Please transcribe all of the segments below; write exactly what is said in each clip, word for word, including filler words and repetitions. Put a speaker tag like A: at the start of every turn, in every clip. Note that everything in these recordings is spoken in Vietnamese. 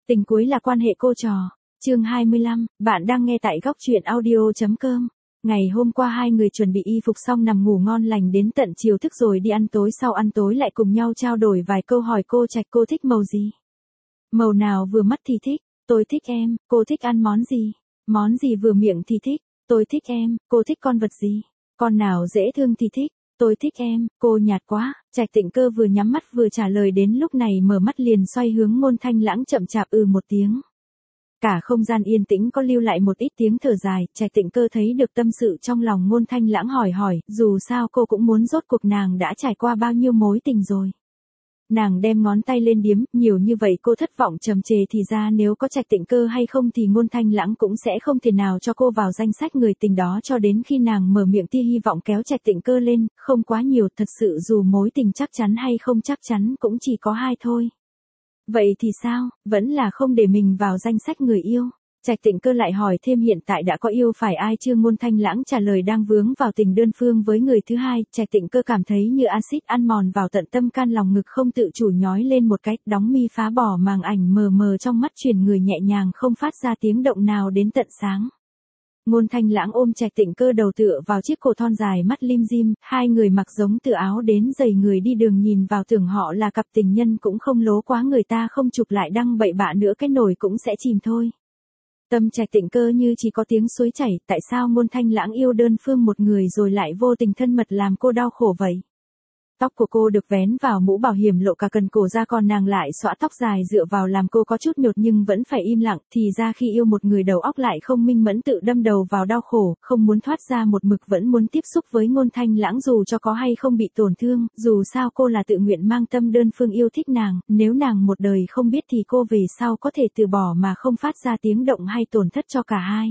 A: Tình cuối là quan hệ cô trò. Chương hai mươi lăm, bạn đang nghe tại góc truyện audio.com. Ngày hôm qua hai người chuẩn bị y phục xong nằm ngủ ngon lành đến tận chiều thức rồi đi ăn tối, sau ăn tối lại cùng nhau trao đổi vài câu, hỏi cô Trạch cô thích màu gì. Màu nào vừa mắt thì thích, tôi thích em, cô thích ăn món gì, món gì vừa miệng thì thích, tôi thích em, cô thích con vật gì, con nào dễ thương thì thích, tôi thích em, cô nhạt quá. Trạch Tịnh Cơ vừa nhắm mắt vừa trả lời, đến lúc này mở mắt liền xoay hướng Ngôn Thanh Lãng chậm chạp ừ một tiếng. Cả không gian yên tĩnh có lưu lại một ít tiếng thở dài. Trạch Tịnh Cơ thấy được tâm sự trong lòng Ngôn Thanh Lãng, hỏi hỏi, dù sao cô cũng muốn rốt cuộc nàng đã trải qua bao nhiêu mối tình rồi. Nàng đem ngón tay lên điếm, nhiều như vậy cô thất vọng trầm trề, thì ra nếu có Trạch Tịnh Cơ hay không thì Ngôn Thanh Lãng cũng sẽ không thể nào cho cô vào danh sách người tình đó, cho đến khi nàng mở miệng tia hy vọng kéo Trạch Tịnh Cơ lên, không quá nhiều, thật sự dù mối tình chắc chắn hay không chắc chắn cũng chỉ có hai thôi. Vậy thì sao, vẫn là không để mình vào danh sách người yêu. Trạch Tịnh Cơ lại hỏi thêm, hiện tại đã có yêu phải ai chưa? Ngôn Thanh Lãng trả lời, đang vướng vào tình đơn phương với người thứ hai. Trạch Tịnh Cơ cảm thấy như axit ăn mòn vào tận tâm can, lòng ngực không tự chủ nhói lên một cái, đóng mi phá bỏ màng ảnh mờ mờ trong mắt, chuyển người nhẹ nhàng không phát ra tiếng động nào đến tận sáng. Ngôn Thanh Lãng ôm Trạch Tịnh Cơ đầu tựa vào chiếc cổ thon dài, mắt lim dim, hai người mặc giống từ áo đến giày, người đi đường nhìn vào tưởng họ là cặp tình nhân cũng không lố quá, người ta không chụp lại đăng bậy bạ nữa cái nổi cũng sẽ chìm thôi. Tâm Trạch Tịnh Cơ như chỉ có tiếng suối chảy, tại sao Ngôn Thanh Lãng yêu đơn phương một người rồi lại vô tình thân mật làm cô đau khổ vậy? Tóc của cô được vén vào mũ bảo hiểm lộ cả cần cổ ra, còn nàng lại xõa tóc dài dựa vào làm cô có chút nhột nhưng vẫn phải im lặng, thì ra khi yêu một người đầu óc lại không minh mẫn, tự đâm đầu vào đau khổ, không muốn thoát ra, một mực vẫn muốn tiếp xúc với Ngôn Thanh Lãng dù cho có hay không bị tổn thương, dù sao cô là tự nguyện mang tâm đơn phương yêu thích nàng, nếu nàng một đời không biết thì cô về sau có thể từ bỏ mà không phát ra tiếng động hay tổn thất cho cả hai.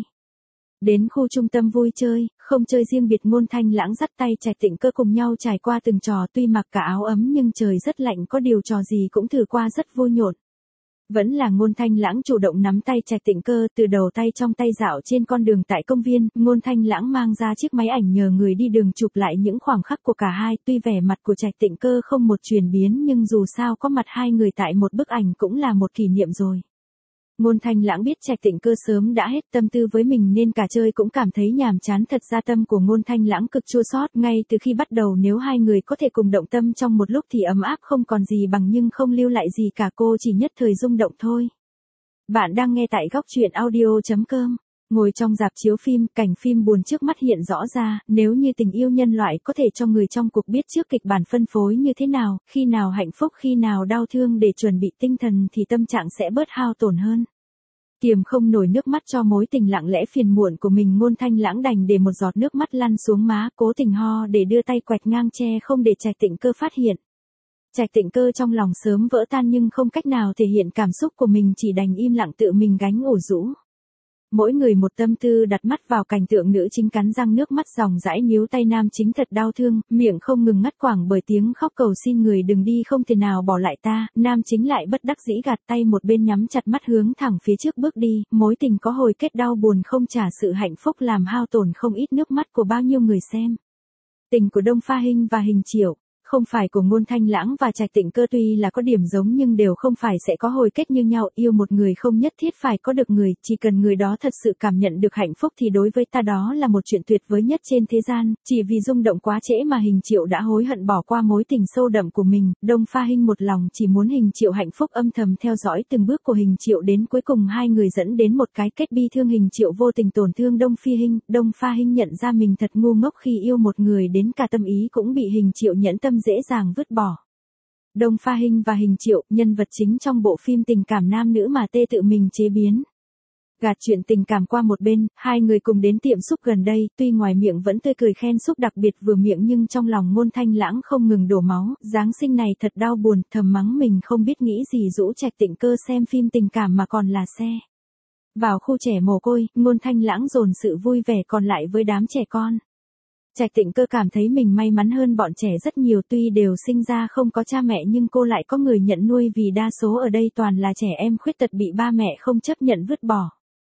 A: Đến khu trung tâm vui chơi, không chơi riêng biệt, Ngôn Thanh Lãng dắt tay Trạch Tịnh Cơ cùng nhau trải qua từng trò, tuy mặc cả áo ấm nhưng trời rất lạnh, có điều trò gì cũng thử qua rất vui nhộn. Vẫn là Ngôn Thanh Lãng chủ động nắm tay Trạch Tịnh Cơ, từ đầu tay trong tay dạo trên con đường tại công viên. Ngôn Thanh Lãng mang ra chiếc máy ảnh nhờ người đi đường chụp lại những khoảng khắc của cả hai, tuy vẻ mặt của Trạch Tịnh Cơ không một chuyển biến nhưng dù sao có mặt hai người tại một bức ảnh cũng là một kỷ niệm rồi. Ngôn Thanh Lãng biết Trạch Tịnh Cơ sớm đã hết tâm tư với mình nên cả chơi cũng cảm thấy nhàm chán, thật ra tâm của Ngôn Thanh Lãng cực chua xót, ngay từ khi bắt đầu nếu hai người có thể cùng động tâm trong một lúc thì ấm áp không còn gì bằng, nhưng không lưu lại gì cả, cô chỉ nhất thời rung động thôi. Bạn đang nghe tại góc truyện audio.com. Ngồi trong rạp chiếu phim, cảnh phim buồn trước mắt hiện rõ ra, nếu như tình yêu nhân loại có thể cho người trong cuộc biết trước kịch bản phân phối như thế nào, khi nào hạnh phúc khi nào đau thương để chuẩn bị tinh thần thì tâm trạng sẽ bớt hao tổn hơn. Kiềm không nổi nước mắt cho mối tình lặng lẽ phiền muộn của mình, Ngôn Thanh Lãng đành để một giọt nước mắt lăn xuống má, cố tình ho để đưa tay quẹt ngang che không để Trạch Tịnh Cơ phát hiện. Trạch Tịnh Cơ trong lòng sớm vỡ tan nhưng không cách nào thể hiện cảm xúc của mình, chỉ đành im lặng tự mình gánh ủ rũ. Mỗi người một tâm tư đặt mắt vào cảnh tượng nữ chính cắn răng nước mắt ròng rãi níu tay nam chính thật đau thương, miệng không ngừng ngắt quãng bởi tiếng khóc cầu xin người đừng đi, không thể nào bỏ lại ta. Nam chính lại bất đắc dĩ gạt tay một bên, nhắm chặt mắt hướng thẳng phía trước bước đi. Mối tình có hồi kết đau buồn không trả sự hạnh phúc, làm hao tổn không ít nước mắt của bao nhiêu người xem. Tình của Đông Pha Hinh và Hình Triệu, không phải của Ngôn Thanh Lãng và Trạch Tịnh Cơ, tuy là có điểm giống nhưng đều không phải sẽ có hồi kết như nhau. Yêu một người không nhất thiết phải có được người, chỉ cần người đó thật sự cảm nhận được hạnh phúc thì đối với ta đó là một chuyện tuyệt vời nhất trên thế gian. Chỉ vì rung động quá trễ mà Hình Triệu đã hối hận bỏ qua mối tình sâu đậm của mình. Đông Pha Hinh một lòng chỉ muốn Hình Triệu hạnh phúc, âm thầm theo dõi từng bước của Hình Triệu đến cuối cùng hai người dẫn đến một cái kết bi thương. Hình Triệu vô tình tổn thương Đông Phi Hinh, Đông Pha Hinh nhận ra mình thật ngu ngốc khi yêu một người đến cả tâm ý cũng bị Hình Triệu nhẫn tâm dễ dàng vứt bỏ. Đông Pha Hinh và Hình Triệu, nhân vật chính trong bộ phim tình cảm nam nữ mà Tê tự mình chế biến. Gạt chuyện tình cảm qua một bên, hai người cùng đến tiệm xúc gần đây, tuy ngoài miệng vẫn tươi cười khen xúc đặc biệt vừa miệng nhưng trong lòng Ngôn Thanh Lãng không ngừng đổ máu, Giáng sinh này thật đau buồn, thầm mắng mình không biết nghĩ gì rũ Trạch Tịnh Cơ xem phim tình cảm mà còn là xe. Vào khu trẻ mồ côi, Ngôn Thanh Lãng dồn sự vui vẻ còn lại với đám trẻ con. Trạch Tịnh Cơ cảm thấy mình may mắn hơn bọn trẻ rất nhiều, tuy đều sinh ra không có cha mẹ nhưng cô lại có người nhận nuôi, vì đa số ở đây toàn là trẻ em khuyết tật bị ba mẹ không chấp nhận vứt bỏ.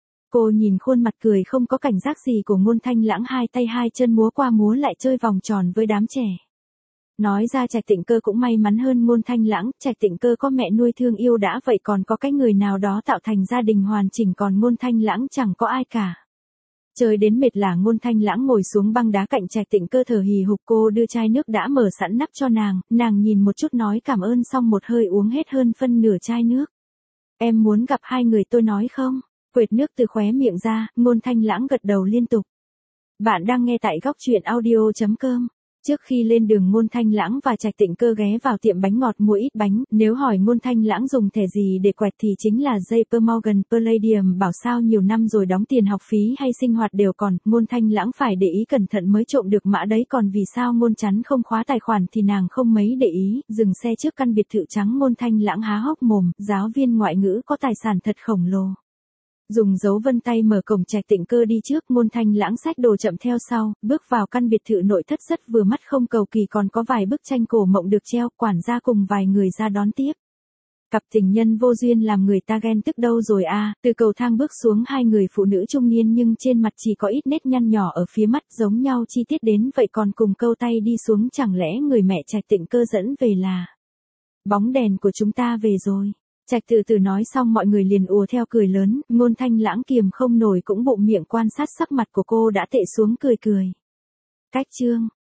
A: Cô nhìn khuôn mặt cười không có cảnh giác gì của Ngôn Thanh Lãng, hai tay hai chân múa qua múa lại chơi vòng tròn với đám trẻ. Nói ra Trạch Tịnh Cơ cũng may mắn hơn Ngôn Thanh Lãng, Trạch Tịnh Cơ có mẹ nuôi thương yêu đã vậy còn có cái người nào đó tạo thành gia đình hoàn chỉnh còn Ngôn Thanh Lãng chẳng có ai cả. Chơi đến mệt là Ngôn Thanh Lãng ngồi xuống băng đá cạnh Trạch Tịnh Cơ thở hì hục, cô đưa chai nước đã mở sẵn nắp cho nàng, nàng nhìn một chút nói cảm ơn xong một hơi uống hết hơn phân nửa chai nước. Em muốn gặp hai người tôi nói không? Quệt nước từ khóe miệng ra, Ngôn Thanh Lãng gật đầu liên tục. Bạn đang nghe tại góc truyện audio chấm com. Trước khi lên đường Ngôn Thanh Lãng và Trạch Tịnh Cơ ghé vào tiệm bánh ngọt mua ít bánh, nếu hỏi Ngôn Thanh Lãng dùng thẻ gì để quẹt thì chính là J P Morgan Palladium, bảo sao nhiều năm rồi đóng tiền học phí hay sinh hoạt đều còn, Ngôn Thanh Lãng phải để ý cẩn thận mới trộm được mã đấy, còn vì sao Ngôn Chắn không khóa tài khoản thì nàng không mấy để ý. Dừng xe trước căn biệt thự trắng, Ngôn Thanh Lãng há hốc mồm, giáo viên ngoại ngữ có tài sản thật khổng lồ. Dùng dấu vân tay mở cổng, Trạch Tịnh Cơ đi trước, Ngôn Thanh Lãng xách đồ chậm theo sau, bước vào căn biệt thự nội thất rất vừa mắt, không cầu kỳ, còn có vài bức tranh cổ mộng được treo, quản gia cùng vài người ra đón tiếp. Cặp tình nhân vô duyên làm người ta ghen tức đâu rồi à, từ cầu thang bước xuống hai người phụ nữ trung niên nhưng trên mặt chỉ có ít nét nhăn nhỏ ở phía mắt, giống nhau chi tiết đến vậy còn cùng câu tay đi xuống, chẳng lẽ người mẹ Trạch Tịnh Cơ dẫn về là bóng đèn của chúng ta về rồi. Trạch từ từ nói xong mọi người liền ùa theo cười lớn, Ngôn Thanh Lãng kiềm không nổi cũng bụng miệng quan sát sắc mặt của cô đã tệ xuống, cười cười. Cách chương